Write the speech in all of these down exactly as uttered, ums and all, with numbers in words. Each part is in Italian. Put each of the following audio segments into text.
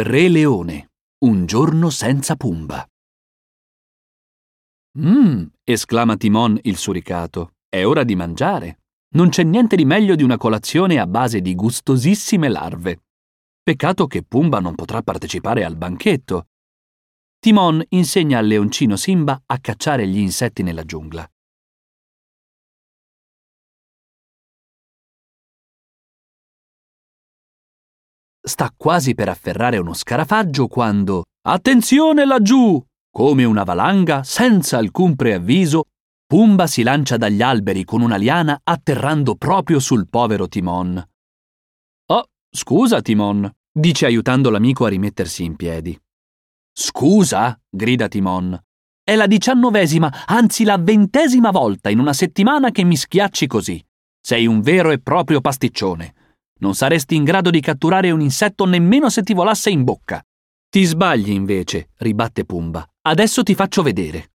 Il Re Leone, un giorno senza Pumba. Mmm, esclama Timon il suricato, è ora di mangiare. Non c'è niente di meglio di una colazione a base di gustosissime larve. Peccato che Pumba non potrà partecipare al banchetto. Timon insegna al leoncino Simba a cacciare gli insetti nella giungla. Sta quasi per afferrare uno scarafaggio quando, attenzione laggiù! Come una valanga, senza alcun preavviso, Pumba si lancia dagli alberi con una liana atterrando proprio sul povero Timon. Oh, scusa Timon, dice aiutando l'amico a rimettersi in piedi. Scusa? Grida Timon. È la diciannovesima, anzi la ventesima volta in una settimana che mi schiacci così. Sei un vero e proprio pasticcione. Non saresti in grado di catturare un insetto nemmeno se ti volasse in bocca. Ti sbagli invece, ribatte Pumba. Adesso ti faccio vedere.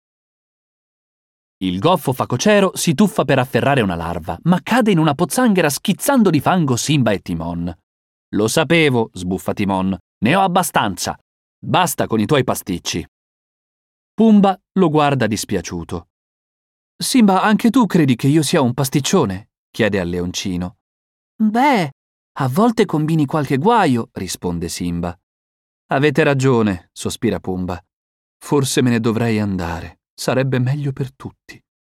Il goffo facocero si tuffa per afferrare una larva, ma cade in una pozzanghera schizzando di fango Simba e Timon. Lo sapevo, sbuffa Timon. Ne ho abbastanza. Basta con i tuoi pasticci. Pumba lo guarda dispiaciuto. Simba, anche tu credi che io sia un pasticcione? Chiede al leoncino. Beh, a volte combini qualche guaio, risponde Simba. Avete ragione, sospira Pumba. Forse me ne dovrei andare. Sarebbe meglio per tutti.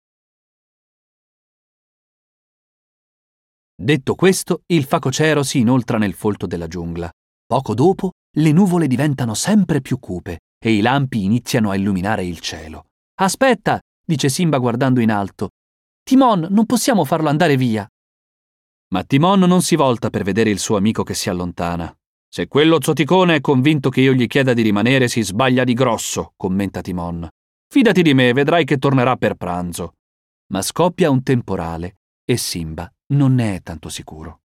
Detto questo, il facocero si inoltra nel folto della giungla. Poco dopo, le nuvole diventano sempre più cupe e i lampi iniziano a illuminare il cielo. Aspetta, dice Simba guardando in alto. Timon, non possiamo farlo andare via. Ma Timon non si volta per vedere il suo amico che si allontana. Se quello zoticone è convinto che io gli chieda di rimanere, si sbaglia di grosso, commenta Timon. Fidati di me, vedrai che tornerà per pranzo. Ma scoppia un temporale e Simba non ne è tanto sicuro.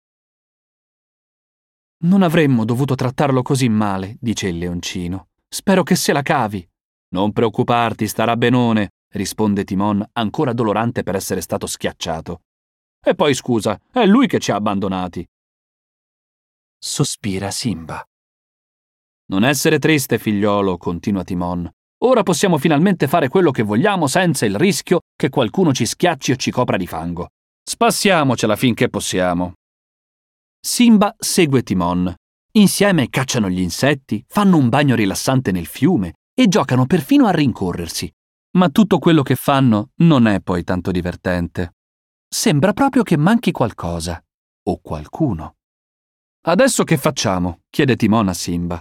Non avremmo dovuto trattarlo così male, dice il leoncino. Spero che se la cavi. Non preoccuparti, starà benone, risponde Timon, ancora dolorante per essere stato schiacciato. E poi scusa, è lui che ci ha abbandonati. Sospira Simba. Non essere triste, figliolo, continua Timon. Ora possiamo finalmente fare quello che vogliamo senza il rischio che qualcuno ci schiacci o ci copra di fango. Spassiamocela finché possiamo. Simba segue Timon. Insieme cacciano gli insetti, fanno un bagno rilassante nel fiume e giocano perfino a rincorrersi. Ma tutto quello che fanno non è poi tanto divertente. Sembra proprio che manchi qualcosa. O qualcuno. Adesso che facciamo? Chiede Timon a Simba.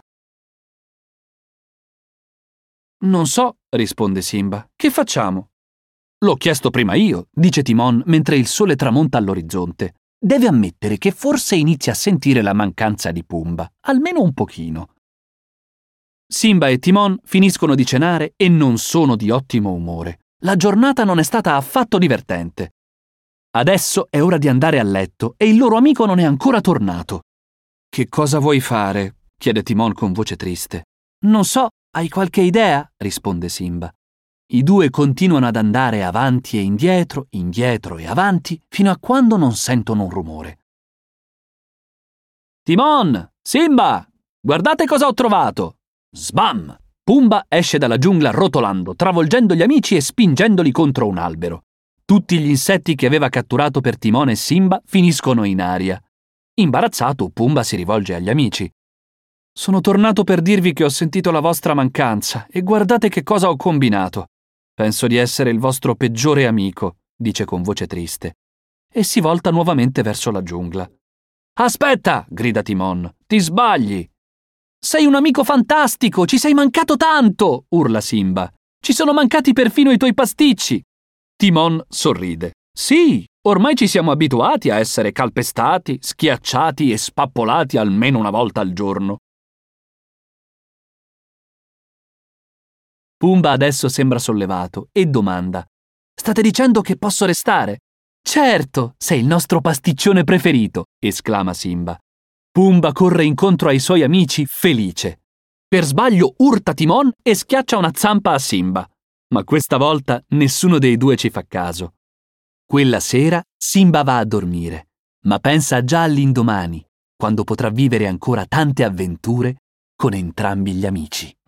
Non so, risponde Simba. Che facciamo? L'ho chiesto prima io, dice Timon mentre il sole tramonta all'orizzonte. Deve ammettere che forse inizia a sentire la mancanza di Pumba, almeno un pochino. Simba e Timon finiscono di cenare e non sono di ottimo umore. La giornata non è stata affatto divertente. Adesso è ora di andare a letto e il loro amico non è ancora tornato. Che cosa vuoi fare? Chiede Timon con voce triste. Non so, hai qualche idea? Risponde Simba. I due continuano ad andare avanti e indietro, indietro e avanti, fino a quando non sentono un rumore. Timon! Simba! Guardate cosa ho trovato! Sbam! Pumba esce dalla giungla rotolando, travolgendo gli amici e spingendoli contro un albero. Tutti gli insetti che aveva catturato per Timon e Simba finiscono in aria. Imbarazzato, Pumba si rivolge agli amici. Sono tornato per dirvi che ho sentito la vostra mancanza e guardate che cosa ho combinato. Penso di essere il vostro peggiore amico, dice con voce triste, e si volta nuovamente verso la giungla. Aspetta, grida Timon, ti sbagli. Sei un amico fantastico, ci sei mancato tanto, urla Simba. Ci sono mancati perfino i tuoi pasticci. Timon sorride. Sì, ormai ci siamo abituati a essere calpestati, schiacciati e spappolati almeno una volta al giorno. Pumba adesso sembra sollevato e domanda. State dicendo che posso restare? Certo, sei il nostro pasticcione preferito, esclama Simba. Pumba corre incontro ai suoi amici felice. Per sbaglio urta Timon e schiaccia una zampa a Simba. Ma questa volta nessuno dei due ci fa caso. Quella sera Simba va a dormire, ma pensa già all'indomani, quando potrà vivere ancora tante avventure con entrambi gli amici.